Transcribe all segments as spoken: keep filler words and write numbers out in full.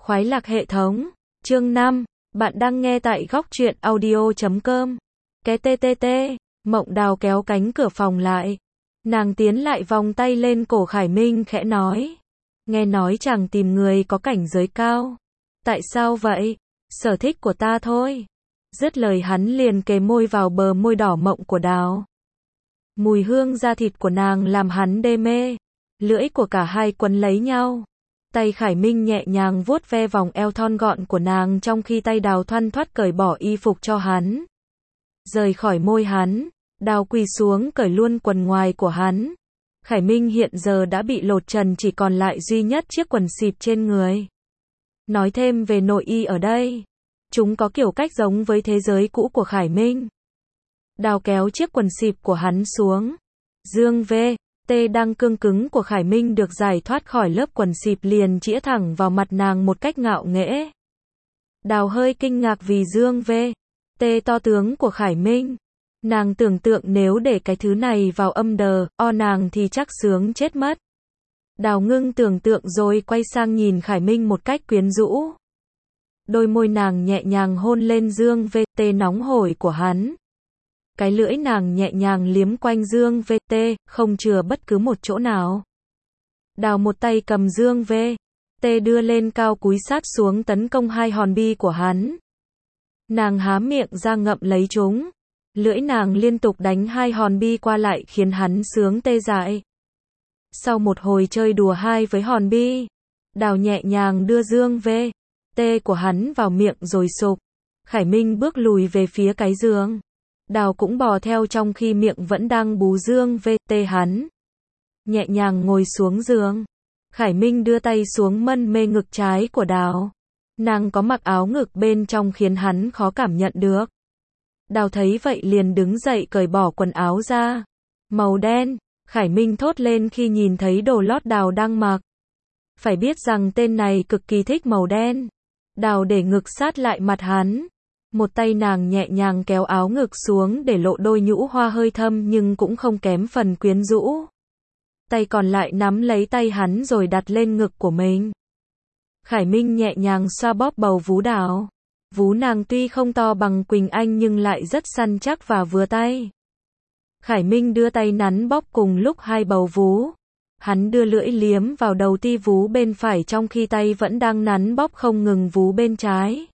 Khoái lạc hệ thống. Chương năm. Bạn đang nghe tại góc truyện audio chấm com. Cái tê tê tê. Mộng Đào kéo cánh cửa phòng lại. Nàng tiến lại vòng tay lên cổ Khải Minh khẽ nói. Nghe nói chàng tìm người có cảnh giới cao. Tại sao vậy? Sở thích của ta thôi. Dứt lời hắn liền kề môi vào bờ môi đỏ mộng của Đào. Mùi hương da thịt của nàng làm hắn đê mê. Lưỡi của cả hai quấn lấy nhau. Tay Khải Minh nhẹ nhàng vuốt ve vòng eo thon gọn của nàng trong khi tay Đào thoăn thoắt cởi bỏ y phục cho hắn. Rời khỏi môi hắn, Đào quỳ xuống cởi luôn quần ngoài của hắn. Khải Minh hiện giờ đã bị lột trần, chỉ còn lại duy nhất chiếc quần xịp trên người. Nói thêm về nội y ở đây, chúng có kiểu cách giống với thế giới cũ của Khải Minh. Đào kéo chiếc quần xịp của hắn xuống. Dương V. T đang cương cứng của Khải Minh được giải thoát khỏi lớp quần xịp liền chĩa thẳng vào mặt nàng một cách ngạo nghễ. Đào hơi kinh ngạc vì Dương V. T to tướng của Khải Minh. Nàng tưởng tượng nếu để cái thứ này vào âm đờ, o nàng thì chắc sướng chết mất. Đào ngưng tưởng tượng rồi quay sang nhìn Khải Minh một cách quyến rũ. Đôi môi nàng nhẹ nhàng hôn lên Dương V T nóng hổi của hắn. Cái lưỡi nàng nhẹ nhàng liếm quanh Dương V T, không chừa bất cứ một chỗ nào. Đào một tay cầm Dương V T đưa lên cao cúi sát xuống tấn công hai hòn bi của hắn. Nàng há miệng ra ngậm lấy chúng. Lưỡi nàng liên tục đánh hai hòn bi qua lại khiến hắn sướng tê dại. Sau một hồi chơi đùa hai với hòn bi, Đào nhẹ nhàng đưa Dương V T của hắn vào miệng rồi sục. Khải Minh bước lùi về phía cái giường. Đào cũng bò theo trong khi miệng vẫn đang bú Dương V T hắn. Nhẹ nhàng ngồi xuống giường. Khải Minh đưa tay xuống mân mê ngực trái của Đào. Nàng có mặc áo ngực bên trong khiến hắn khó cảm nhận được. Đào thấy vậy liền đứng dậy cởi bỏ quần áo ra. Màu đen. Khải Minh thốt lên khi nhìn thấy đồ lót Đào đang mặc. Phải biết rằng tên này cực kỳ thích màu đen. Đào để ngực sát lại mặt hắn. Một tay nàng nhẹ nhàng kéo áo ngực xuống để lộ đôi nhũ hoa hơi thâm nhưng cũng không kém phần quyến rũ. Tay còn lại nắm lấy tay hắn rồi đặt lên ngực của mình. Khải Minh nhẹ nhàng xoa bóp bầu vú Đào. Vú nàng tuy không to bằng Quỳnh Anh nhưng lại rất săn chắc và vừa tay. Khải Minh đưa tay nắn bóp cùng lúc hai bầu vú. Hắn đưa lưỡi liếm vào đầu ti vú bên phải trong khi tay vẫn đang nắn bóp không ngừng vú bên trái.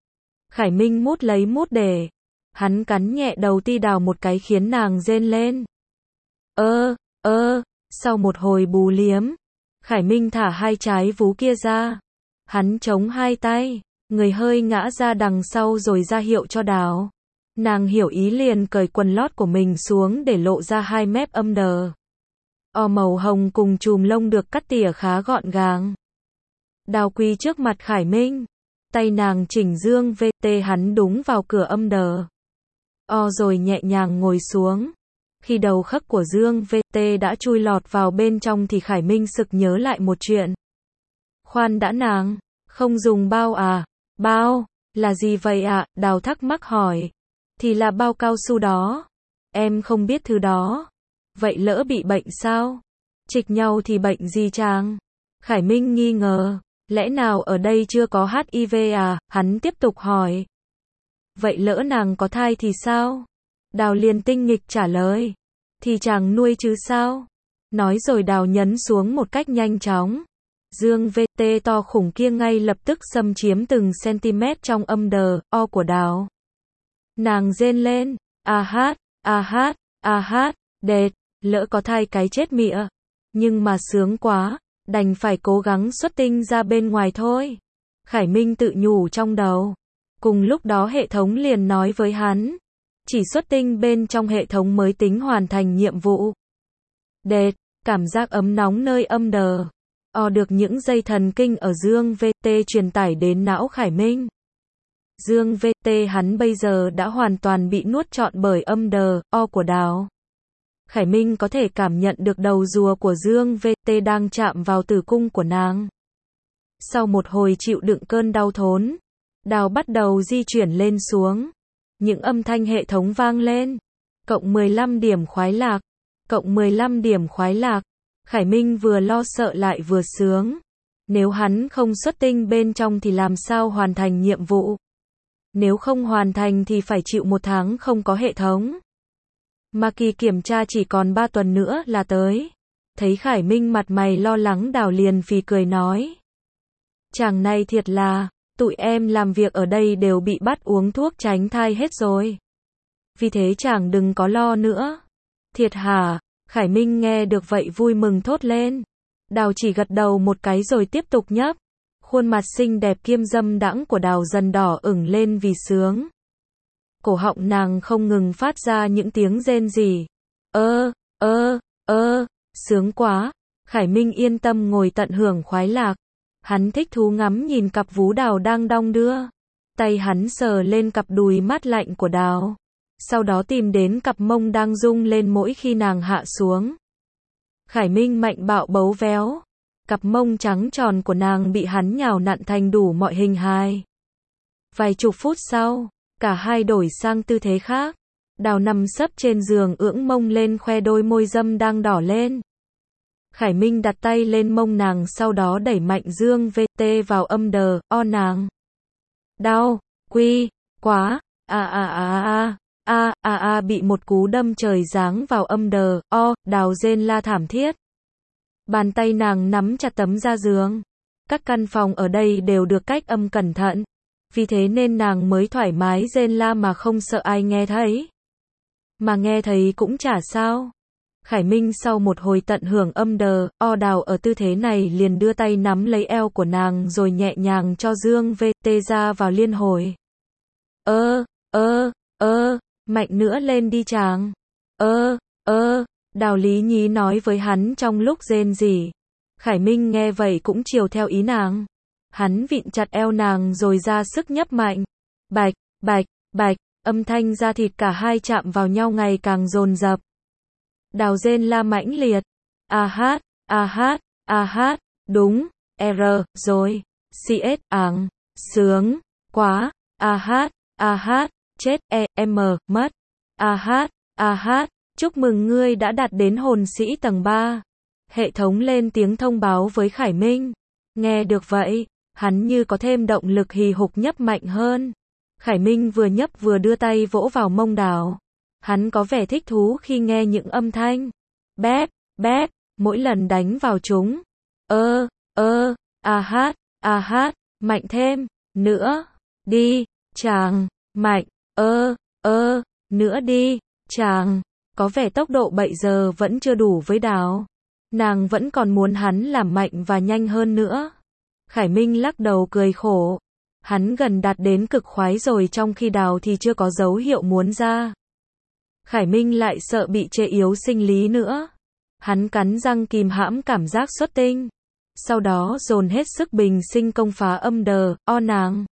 Khải Minh mút lấy mút để. Hắn cắn nhẹ đầu ti Đào một cái khiến nàng rên lên. Ơ, ơ, sau một hồi bú liếm, Khải Minh thả hai trái vú kia ra. Hắn chống hai tay, người hơi ngã ra đằng sau rồi ra hiệu cho Đào. Nàng hiểu ý liền cởi quần lót của mình xuống để lộ ra hai mép âm đờ. O màu hồng cùng chùm lông được cắt tỉa khá gọn gàng. Đào quỳ trước mặt Khải Minh. Tay nàng chỉnh Dương V T hắn đúng vào cửa âm đờ. O rồi nhẹ nhàng ngồi xuống. Khi đầu khấc của Dương V T đã chui lọt vào bên trong thì Khải Minh sực nhớ lại một chuyện. Khoan đã nàng, không dùng bao à? Bao? Là gì vậy ạ? À? Đào thắc mắc hỏi. Thì là bao cao su đó. Em không biết thứ đó. Vậy lỡ bị bệnh sao? Trịch nhau thì bệnh gì chàng? Khải Minh nghi ngờ. Lẽ nào ở đây chưa có H I V à? Hắn tiếp tục hỏi. Vậy lỡ nàng có thai thì sao? Đào liền tinh nghịch trả lời. Thì chàng nuôi chứ sao? Nói rồi Đào nhấn xuống một cách nhanh chóng. Dương V T to khủng kia ngay lập tức xâm chiếm từng cm trong âm đờ, o của Đào. Nàng rên lên. A hát, a hát, a hát, đệt, lỡ có thai cái chết mịa. Nhưng mà sướng quá. Đành phải cố gắng xuất tinh ra bên ngoài thôi. Khải Minh tự nhủ trong đầu. Cùng lúc đó hệ thống liền nói với hắn. Chỉ xuất tinh bên trong hệ thống mới tính hoàn thành nhiệm vụ. Đệt, cảm giác ấm nóng nơi âm đờ. O được những dây thần kinh ở Dương V T truyền tải đến não Khải Minh. Dương V T hắn bây giờ đã hoàn toàn bị nuốt trọn bởi âm đờ, o của Đào. Khải Minh có thể cảm nhận được đầu rùa của Dương V T đang chạm vào tử cung của nàng. Sau một hồi chịu đựng cơn đau thốn, Đào bắt đầu di chuyển lên xuống. Những âm thanh hệ thống vang lên. Cộng mười lăm điểm khoái lạc. Cộng mười lăm điểm khoái lạc. Khải Minh vừa lo sợ lại vừa sướng. Nếu hắn không xuất tinh bên trong thì làm sao hoàn thành nhiệm vụ? Nếu không hoàn thành thì phải chịu một tháng không có hệ thống. Mà kỳ kiểm tra chỉ còn ba tuần nữa là tới. Thấy Khải Minh mặt mày lo lắng, Đào liền phì cười nói. Chàng này thiệt là, tụi em làm việc ở đây đều bị bắt uống thuốc tránh thai hết rồi. Vì thế chàng đừng có lo nữa. Thiệt hả? Khải Minh nghe được vậy vui mừng thốt lên. Đào chỉ gật đầu một cái rồi tiếp tục nhấp. Khuôn mặt xinh đẹp kiêm dâm đãng của Đào dần đỏ ửng lên vì sướng. Cổ họng nàng không ngừng phát ra những tiếng rên rỉ. Ơ, ơ, ơ, sướng quá. Khải Minh yên tâm ngồi tận hưởng khoái lạc. Hắn thích thú ngắm nhìn cặp vú Đào đang đong đưa. Tay hắn sờ lên cặp đùi mát lạnh của Đào. Sau đó tìm đến cặp mông đang rung lên mỗi khi nàng hạ xuống. Khải Minh mạnh bạo bấu véo. Cặp mông trắng tròn của nàng bị hắn nhào nặn thành đủ mọi hình hài. Vài chục phút sau, cả hai đổi sang tư thế khác. Đào nằm sấp trên giường ưỡng mông lên khoe đôi môi dâm đang đỏ lên. Khải Minh đặt tay lên mông nàng, sau đó đẩy mạnh dương vê tê vào âm đờ, o nàng. Đau, quy, quá, a a a a, a a a bị một cú đâm trời giáng vào âm đờ, o, Đào rên la thảm thiết. Bàn tay nàng nắm chặt tấm da giường. Các căn phòng ở đây đều được cách âm cẩn thận. Vì thế nên nàng mới thoải mái rên la mà không sợ ai nghe thấy. Mà nghe thấy cũng chả sao. Khải Minh sau một hồi tận hưởng âm đờ, o Đào ở tư thế này liền đưa tay nắm lấy eo của nàng rồi nhẹ nhàng cho dương vê tê ra vào liên hồi. Ơ, ơ, ơ, mạnh nữa lên đi chàng. Ơ, ơ, Đào lý nhí nói với hắn trong lúc rên rỉ. Khải Minh nghe vậy cũng chiều theo ý nàng. Hắn vịn chặt eo nàng rồi ra sức nhấp mạnh. Bạch, bạch, bạch, âm thanh da thịt cả hai chạm vào nhau ngày càng dồn dập. Đào rên la mãnh liệt. A hát, a hát, a hát, đúng, R, rồi, CS, ảng, sướng, quá, a hát, a hát, chết, E, M, mất, a hát, a hát, chúc mừng ngươi đã đạt đến hồn sĩ tầng ba. Hệ thống lên tiếng thông báo với Khải Minh. Nghe được vậy, hắn như có thêm động lực hì hục nhấp mạnh hơn. Khải Minh vừa nhấp vừa đưa tay vỗ vào mông Đào. Hắn có vẻ thích thú khi nghe những âm thanh bép, bép, mỗi lần đánh vào chúng. Ơ, ơ, a hát, a hát, mạnh thêm, nữa, đi, chàng, mạnh, ơ, ơ, nữa đi, chàng. Có vẻ tốc độ bây giờ vẫn chưa đủ với Đào. Nàng vẫn còn muốn hắn làm mạnh và nhanh hơn nữa. Khải Minh lắc đầu cười khổ. Hắn gần đạt đến cực khoái rồi, trong khi Đào thì chưa có dấu hiệu muốn ra. Khải Minh lại sợ bị chê yếu sinh lý nữa. Hắn cắn răng kìm hãm cảm giác xuất tinh. Sau đó dồn hết sức bình sinh công phá âm đờ, o nàng.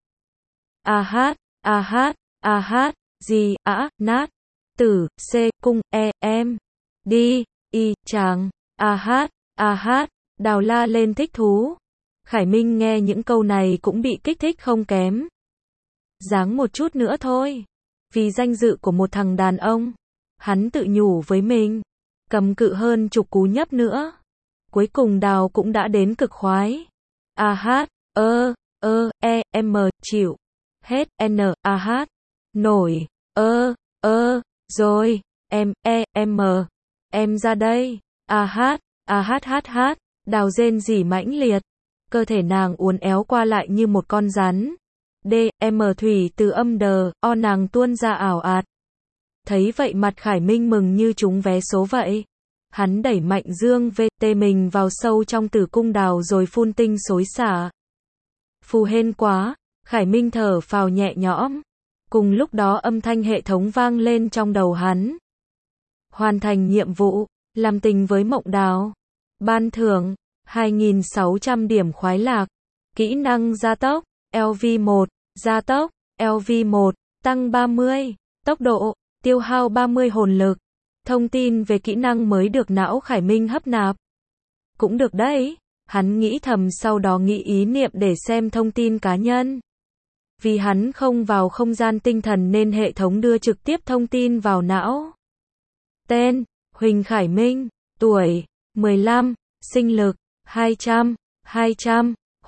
A hát, a hát, a hát, gì, á, nát, tử, c, cung, e, em, đi, y, chàng, a hát, a hát, Đào la lên thích thú. Khải Minh nghe những câu này cũng bị kích thích không kém. Giáng một chút nữa thôi. Vì danh dự của một thằng đàn ông. Hắn tự nhủ với mình. Cầm cự hơn chục cú nhấp nữa. Cuối cùng Đào cũng đã đến cực khoái. A hát, ơ, ơ, e, m, chịu. Hết, n, a hát. Nổi, ơ, ơ, rồi, em, e, m. Em ra đây. A hát, a hát hát hát. Đào rên rỉ mãnh liệt. Cơ thể nàng uốn éo qua lại như một con rắn. D, M thủy từ âm đờ, o nàng tuôn ra ảo ạt. Thấy vậy mặt Khải Minh mừng như trúng vé số vậy. Hắn đẩy mạnh dương vê tê mình vào sâu trong tử cung Đào rồi phun tinh xối xả. Phù hên quá, Khải Minh thở phào nhẹ nhõm. Cùng lúc đó âm thanh hệ thống vang lên trong đầu hắn. Hoàn thành nhiệm vụ, làm tình với Mộng Đào. Ban thưởng, hai nghìn sáu trăm điểm khoái lạc. Kỹ năng gia tốc, L V một, gia tốc, L V một, tăng ba mươi, tốc độ, tiêu hao ba mươi hồn lực. Thông tin về kỹ năng mới được não Khải Minh hấp nạp. Cũng được đấy, hắn nghĩ thầm, sau đó nghĩ ý niệm để xem thông tin cá nhân. Vì hắn không vào không gian tinh thần nên hệ thống đưa trực tiếp thông tin vào não. Tên, Huỳnh Khải Minh, tuổi, mười lăm, sinh lực, hai trăm, hai trăm,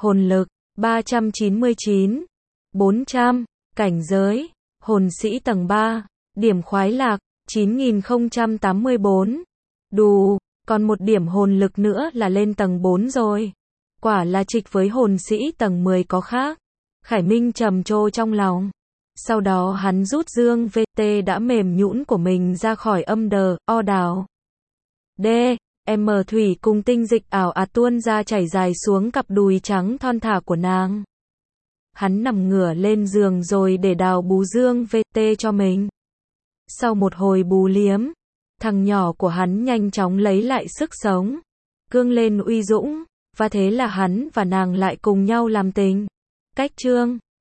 Hồn lực, ba trăm chín mươi chín. bốn trăm. Cảnh giới, hồn sĩ tầng ba. Điểm khoái lạc, chín nghìn không trăm tám mươi bốn. Đù, còn một điểm hồn lực nữa là lên tầng bốn rồi. Quả là trịch với hồn sĩ tầng mười có khác. Khải Minh trầm trồ trong lòng. Sau đó hắn rút dương vê tê đã mềm nhũn của mình ra khỏi âm đờ, o đào. D. M thủy cùng tinh dịch ảo ạt tuôn ra chảy dài xuống cặp đùi trắng thon thả của nàng. Hắn nằm ngửa lên giường rồi để đào bù dương vê tê cho mình. Sau một hồi bù liếm, thằng nhỏ của hắn nhanh chóng lấy lại sức sống, cương lên uy dũng, và thế là hắn và nàng lại cùng nhau làm tình. Cách chương